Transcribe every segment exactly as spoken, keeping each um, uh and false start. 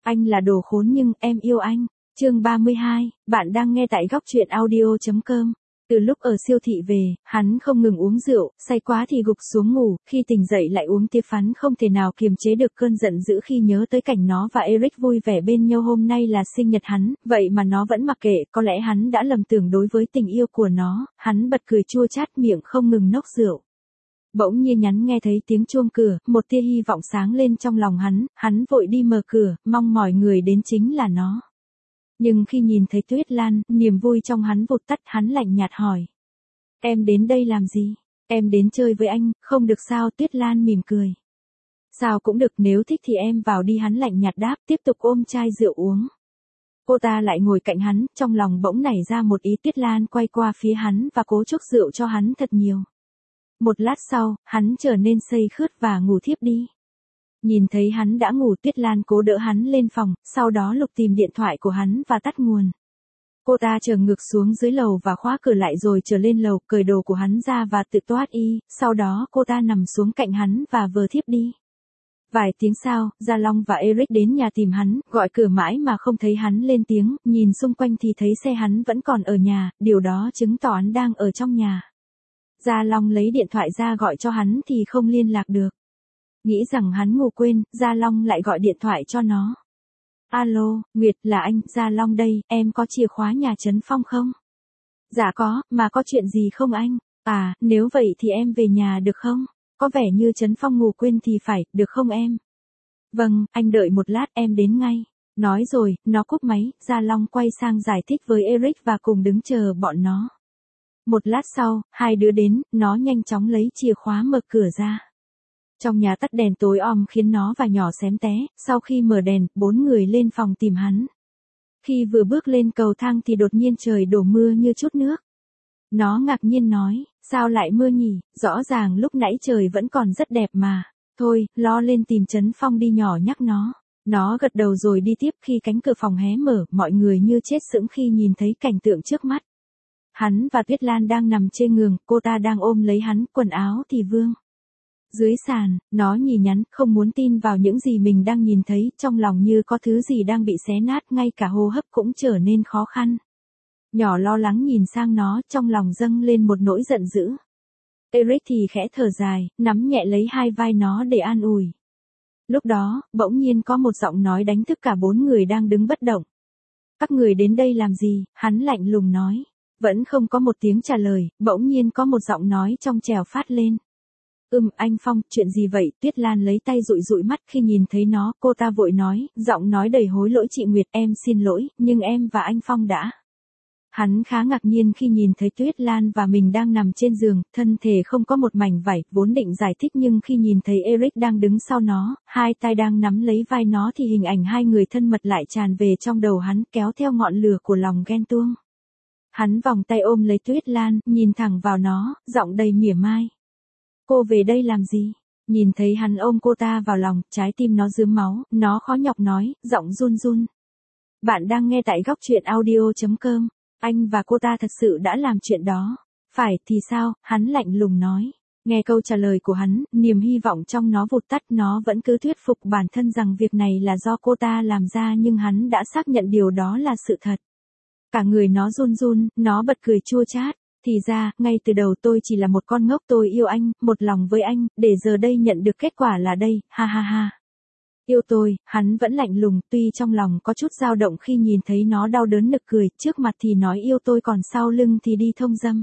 Anh là đồ khốn nhưng em yêu anh. Chương ba mươi hai, bạn đang nghe tại góc truyện audio.com. Từ lúc ở siêu thị về, hắn không ngừng uống rượu, say quá thì gục xuống ngủ, khi tỉnh dậy lại uống tiếp hắn không thể nào kiềm chế được cơn giận dữ khi nhớ tới cảnh nó và Eric vui vẻ bên nhau hôm nay là sinh nhật hắn, vậy mà nó vẫn mặc kệ, có lẽ hắn đã lầm tưởng đối với tình yêu của nó, hắn bật cười chua chát miệng không ngừng nốc rượu. Bỗng nhiên nhắn nghe thấy tiếng chuông cửa, một tia hy vọng sáng lên trong lòng hắn, hắn vội đi mở cửa, mong mỏi người đến chính là nó. Nhưng khi nhìn thấy Tuyết Lan, niềm vui trong hắn vụt tắt, hắn lạnh nhạt hỏi. Em đến đây làm gì? Em đến chơi với anh, không được sao? Tuyết Lan mỉm cười. Sao cũng được, nếu thích thì em vào đi, hắn lạnh nhạt đáp, tiếp tục ôm chai rượu uống. Cô ta lại ngồi cạnh hắn, trong lòng bỗng nảy ra một ý. Tuyết Lan quay qua phía hắn và cố chúc rượu cho hắn thật nhiều. Một lát sau, hắn trở nên say khướt và ngủ thiếp đi. Nhìn thấy hắn đã ngủ, Tuyết Lan cố đỡ hắn lên phòng, sau đó lục tìm điện thoại của hắn và tắt nguồn. Cô ta trở ngược xuống dưới lầu và khóa cửa lại rồi trở lên lầu, cởi đồ của hắn ra và tự toát y, sau đó cô ta nằm xuống cạnh hắn và vờ thiếp đi. Vài tiếng sau, Gia Long và Eric đến nhà tìm hắn, gọi cửa mãi mà không thấy hắn lên tiếng, nhìn xung quanh thì thấy xe hắn vẫn còn ở nhà, điều đó chứng tỏ hắn đang ở trong nhà. Gia Long lấy điện thoại ra gọi cho hắn thì không liên lạc được. Nghĩ rằng hắn ngủ quên, Gia Long lại gọi điện thoại cho nó. Alo, Nguyệt, là anh, Gia Long đây, em có chìa khóa nhà Trấn Phong không? Dạ có, mà có chuyện gì không anh? À, nếu vậy thì em về nhà được không? Có vẻ như Trấn Phong ngủ quên thì phải, được không em? Vâng, anh đợi một lát em đến ngay. Nói rồi, nó cúp máy, Gia Long quay sang giải thích với Eric và cùng đứng chờ bọn nó. Một lát sau, hai đứa đến, nó nhanh chóng lấy chìa khóa mở cửa ra. Trong nhà tắt đèn tối om khiến nó và nhỏ xém té, sau khi mở đèn, bốn người lên phòng tìm hắn. Khi vừa bước lên cầu thang thì đột nhiên trời đổ mưa như chút nước. Nó ngạc nhiên nói, sao lại mưa nhỉ, rõ ràng lúc nãy trời vẫn còn rất đẹp mà. Thôi, lo lên tìm Trấn Phong đi, nhỏ nhắc nó. Nó gật đầu rồi đi tiếp. Khi cánh cửa phòng hé mở, mọi người như chết sững khi nhìn thấy cảnh tượng trước mắt. Hắn và Tuyết Lan đang nằm trên giường, cô ta đang ôm lấy hắn, quần áo thì vương. Dưới sàn, nó nhì nhắn, không muốn tin vào những gì mình đang nhìn thấy, trong lòng như có thứ gì đang bị xé nát, ngay cả hô hấp cũng trở nên khó khăn. Nhỏ lo lắng nhìn sang nó, trong lòng dâng lên một nỗi giận dữ. Eric thì khẽ thở dài, nắm nhẹ lấy hai vai nó để an ủi. Lúc đó, bỗng nhiên có một giọng nói đánh thức cả bốn người đang đứng bất động. Các người đến đây làm gì? Hắn lạnh lùng nói. Vẫn không có một tiếng trả lời, bỗng nhiên có một giọng nói trong trẻo phát lên. Ừm, anh Phong, chuyện gì vậy? Tuyết Lan lấy tay dụi dụi mắt khi nhìn thấy nó, cô ta vội nói, giọng nói đầy hối lỗi, chị Nguyệt, em xin lỗi, nhưng em và anh Phong đã. Hắn khá ngạc nhiên khi nhìn thấy Tuyết Lan và mình đang nằm trên giường, thân thể không có một mảnh vải, vốn định giải thích nhưng khi nhìn thấy Eric đang đứng sau nó, hai tay đang nắm lấy vai nó thì hình ảnh hai người thân mật lại tràn về trong đầu hắn, kéo theo ngọn lửa của lòng ghen tuông. Hắn vòng tay ôm lấy Tuyết Lan, nhìn thẳng vào nó, giọng đầy mỉa mai. Cô về đây làm gì? Nhìn thấy hắn ôm cô ta vào lòng, trái tim nó rướm máu, nó khó nhọc nói, giọng run run. Bạn đang nghe tại góc truyện audio.com. Anh và cô ta thật sự đã làm chuyện đó. Phải thì sao? Hắn lạnh lùng nói. Nghe câu trả lời của hắn, niềm hy vọng trong nó vụt tắt, nó vẫn cứ thuyết phục bản thân rằng việc này là do cô ta làm ra nhưng hắn đã xác nhận điều đó là sự thật. Cả người nó run run, nó bật cười chua chát. Thì ra, ngay từ đầu tôi chỉ là một con ngốc, tôi yêu anh, một lòng với anh, để giờ đây nhận được kết quả là đây, ha ha ha. Yêu tôi, hắn vẫn lạnh lùng, tuy trong lòng có chút dao động khi nhìn thấy nó đau đớn nực cười, trước mặt thì nói yêu tôi còn sau lưng thì đi thông dâm.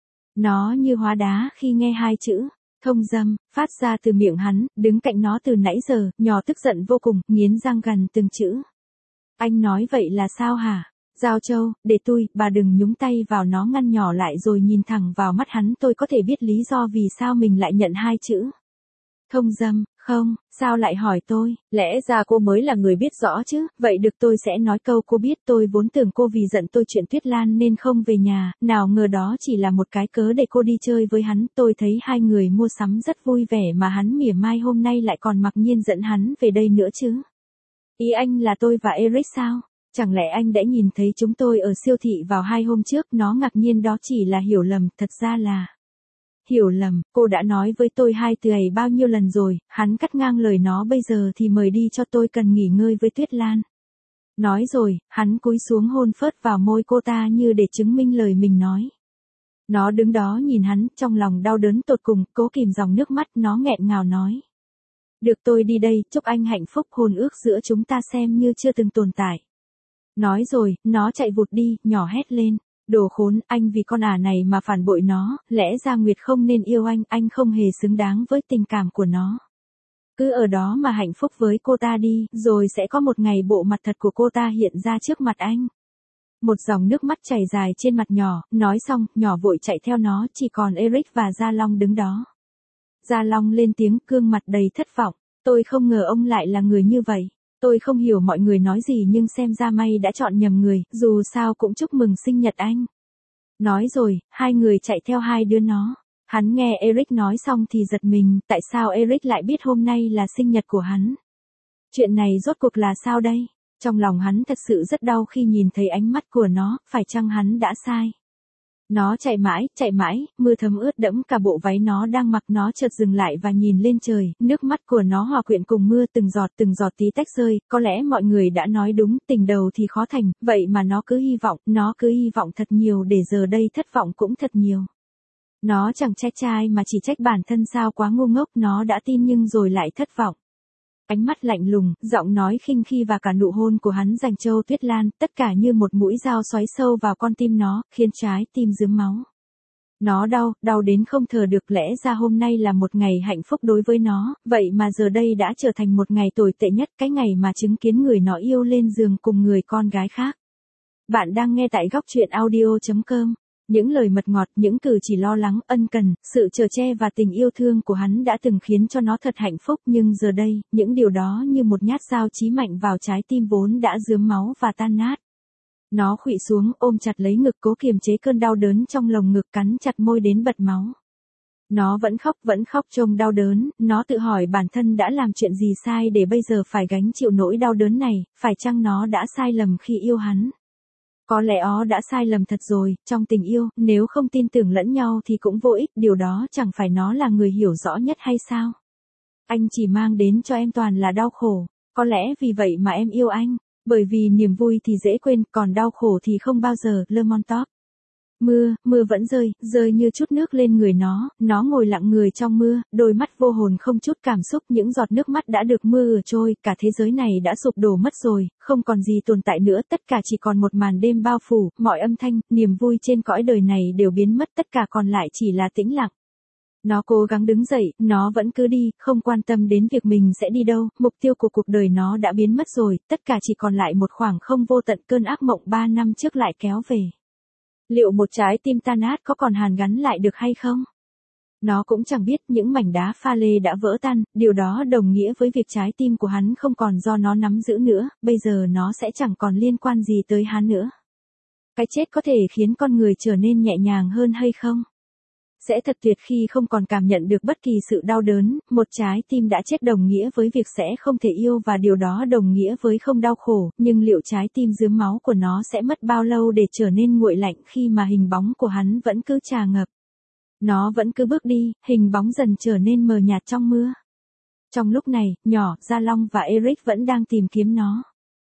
Nó như hóa đá khi nghe hai chữ, thông dâm, phát ra từ miệng hắn, đứng cạnh nó từ nãy giờ, nhỏ tức giận vô cùng, nghiến răng gằn từng chữ. Anh nói vậy là sao hả? Giao Châu, để tôi, bà đừng nhúng tay vào, nó ngăn nhỏ lại rồi nhìn thẳng vào mắt hắn, tôi có thể biết lý do vì sao mình lại nhận hai chữ. Thông dâm, không, sao lại hỏi tôi, lẽ ra cô mới là người biết rõ chứ, vậy được tôi sẽ nói câu cô biết, tôi vốn tưởng cô vì giận tôi chuyện Tuyết Lan nên không về nhà, nào ngờ đó chỉ là một cái cớ để cô đi chơi với hắn, tôi thấy hai người mua sắm rất vui vẻ mà hắn mỉa mai hôm nay lại còn mặc nhiên dẫn hắn về đây nữa chứ. Ý anh là tôi và Eric sao? Chẳng lẽ anh đã nhìn thấy chúng tôi ở siêu thị vào hai hôm trước? Nó ngạc nhiên, đó chỉ là hiểu lầm, thật ra là... Hiểu lầm, cô đã nói với tôi hai từ ấy bao nhiêu lần rồi, hắn cắt ngang lời nó, bây giờ thì mời đi cho tôi cần nghỉ ngơi với Tuyết Lan. Nói rồi, hắn cúi xuống hôn phớt vào môi cô ta như để chứng minh lời mình nói. Nó đứng đó nhìn hắn, trong lòng đau đớn tột cùng, cố kìm dòng nước mắt, nó nghẹn ngào nói. Được, tôi đi đây, chúc anh hạnh phúc, hôn ước giữa chúng ta xem như chưa từng tồn tại. Nói rồi, nó chạy vụt đi, nhỏ hét lên. Đồ khốn, anh vì con ả này mà phản bội nó, lẽ ra Nguyệt không nên yêu anh, anh không hề xứng đáng với tình cảm của nó. Cứ ở đó mà hạnh phúc với cô ta đi, rồi sẽ có một ngày bộ mặt thật của cô ta hiện ra trước mặt anh. Một dòng nước mắt chảy dài trên mặt nhỏ, nói xong, nhỏ vội chạy theo nó, chỉ còn Eric và Gia Long đứng đó. Gia Long lên tiếng, gương mặt đầy thất vọng. Tôi không ngờ ông lại là người như vậy. Tôi không hiểu mọi người nói gì nhưng xem ra may đã chọn nhầm người, dù sao cũng chúc mừng sinh nhật anh. Nói rồi, hai người chạy theo hai đứa nó. Hắn nghe Eric nói xong thì giật mình, tại sao Eric lại biết hôm nay là sinh nhật của hắn? Chuyện này rốt cuộc là sao đây? Trong lòng hắn thật sự rất đau khi nhìn thấy ánh mắt của nó, phải chăng hắn đã sai? Nó chạy mãi, chạy mãi, mưa thấm ướt đẫm cả bộ váy nó đang mặc, nó chợt dừng lại và nhìn lên trời, nước mắt của nó hòa quyện cùng mưa từng giọt từng giọt tí tách rơi, có lẽ mọi người đã nói đúng, tình đầu thì khó thành, vậy mà nó cứ hy vọng, nó cứ hy vọng thật nhiều để giờ đây thất vọng cũng thật nhiều. Nó chẳng trách trai mà chỉ trách bản thân sao quá ngu ngốc, nó đã tin nhưng rồi lại thất vọng. Ánh mắt lạnh lùng, giọng nói khinh khi và cả nụ hôn của hắn dành Châu Tuyết Lan, tất cả như một mũi dao xoáy sâu vào con tim nó, khiến trái tim rướm máu. Nó đau, đau đến không thở được, lẽ ra hôm nay là một ngày hạnh phúc đối với nó, vậy mà giờ đây đã trở thành một ngày tồi tệ nhất, cái ngày mà chứng kiến người nó yêu lên giường cùng người con gái khác. Bạn đang nghe tại góc truyện audio chấm com. Những lời mật ngọt, những cử chỉ lo lắng, ân cần, sự chở che và tình yêu thương của hắn đã từng khiến cho nó thật hạnh phúc, nhưng giờ đây, những điều đó như một nhát dao chí mạnh vào trái tim vốn đã rướm máu và tan nát. Nó khuỵu xuống, ôm chặt lấy ngực, cố kiềm chế cơn đau đớn trong lồng ngực, cắn chặt môi đến bật máu. Nó vẫn khóc, vẫn khóc trông đau đớn, nó tự hỏi bản thân đã làm chuyện gì sai để bây giờ phải gánh chịu nỗi đau đớn này, phải chăng nó đã sai lầm khi yêu hắn? Có lẽ ó đã sai lầm thật rồi, trong tình yêu, nếu không tin tưởng lẫn nhau thì cũng vô ích, điều đó chẳng phải nó là người hiểu rõ nhất hay sao? Anh chỉ mang đến cho em toàn là đau khổ, có lẽ vì vậy mà em yêu anh, bởi vì niềm vui thì dễ quên, còn đau khổ thì không bao giờ, Lermontov. Mưa, mưa vẫn rơi, rơi như chút nước lên người nó, nó ngồi lặng người trong mưa, đôi mắt vô hồn không chút cảm xúc, những giọt nước mắt đã được mưa ửa trôi, cả thế giới này đã sụp đổ mất rồi, không còn gì tồn tại nữa, tất cả chỉ còn một màn đêm bao phủ, mọi âm thanh, niềm vui trên cõi đời này đều biến mất, tất cả còn lại chỉ là tĩnh lặng. Nó cố gắng đứng dậy, nó vẫn cứ đi, không quan tâm đến việc mình sẽ đi đâu, mục tiêu của cuộc đời nó đã biến mất rồi, tất cả chỉ còn lại một khoảng không vô tận, cơn ác mộng ba năm trước lại kéo về. Liệu một trái tim tan nát có còn hàn gắn lại được hay không? Nó cũng chẳng biết, những mảnh đá pha lê đã vỡ tan, điều đó đồng nghĩa với việc trái tim của hắn không còn do nó nắm giữ nữa, bây giờ nó sẽ chẳng còn liên quan gì tới hắn nữa. Cái chết có thể khiến con người trở nên nhẹ nhàng hơn hay không? Sẽ thật tuyệt khi không còn cảm nhận được bất kỳ sự đau đớn, một trái tim đã chết đồng nghĩa với việc sẽ không thể yêu và điều đó đồng nghĩa với không đau khổ, nhưng liệu trái tim rướm máu của nó sẽ mất bao lâu để trở nên nguội lạnh khi mà hình bóng của hắn vẫn cứ trà ngập? Nó vẫn cứ bước đi, hình bóng dần trở nên mờ nhạt trong mưa. Trong lúc này, nhỏ, Gia Long và Eric vẫn đang tìm kiếm nó.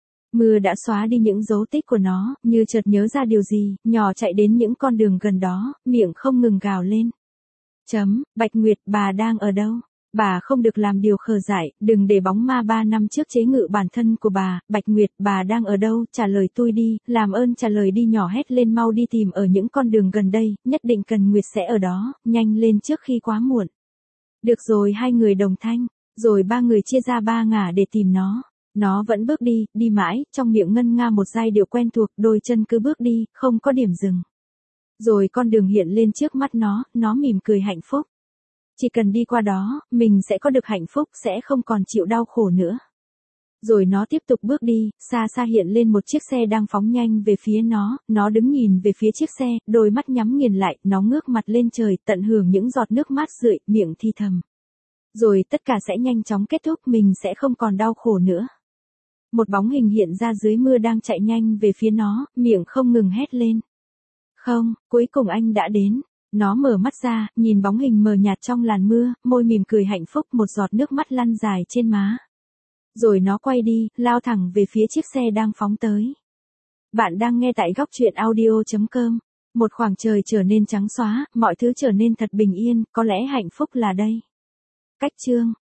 Mưa đã xóa đi những dấu tích của nó, như chợt nhớ ra điều gì, nhỏ chạy đến những con đường gần đó, miệng không ngừng gào lên. Chấm, Bạch Nguyệt, bà đang ở đâu? Bà không được làm điều khờ dại, đừng để bóng ma ba năm trước chế ngự bản thân của bà, Bạch Nguyệt, bà đang ở đâu? Trả lời tôi đi, làm ơn trả lời đi, nhỏ hét lên, mau đi tìm ở những con đường gần đây, nhất định cần Nguyệt sẽ ở đó, nhanh lên trước khi quá muộn. Được rồi, hai người đồng thanh, rồi ba người chia ra ba ngả để tìm nó. Nó vẫn bước đi, đi mãi, trong miệng ngân nga một giai điệu quen thuộc, đôi chân cứ bước đi, không có điểm dừng. Rồi con đường hiện lên trước mắt nó, nó mỉm cười hạnh phúc. Chỉ cần đi qua đó, mình sẽ có được hạnh phúc, sẽ không còn chịu đau khổ nữa. Rồi nó tiếp tục bước đi, xa xa hiện lên một chiếc xe đang phóng nhanh về phía nó, nó đứng nhìn về phía chiếc xe, đôi mắt nhắm nghiền lại, nó ngước mặt lên trời, tận hưởng những giọt nước mát rượi, miệng thì thầm. Rồi tất cả sẽ nhanh chóng kết thúc, mình sẽ không còn đau khổ nữa. Một bóng hình hiện ra dưới mưa đang chạy nhanh về phía nó, miệng không ngừng hét lên. Không, cuối cùng anh đã đến. Nó mở mắt ra, nhìn bóng hình mờ nhạt trong làn mưa, môi mỉm cười hạnh phúc, một giọt nước mắt lăn dài trên má. Rồi nó quay đi, lao thẳng về phía chiếc xe đang phóng tới. Bạn đang nghe tại góc truyện audio.com. Một khoảng trời trở nên trắng xóa, mọi thứ trở nên thật bình yên, có lẽ hạnh phúc là đây. Cách chương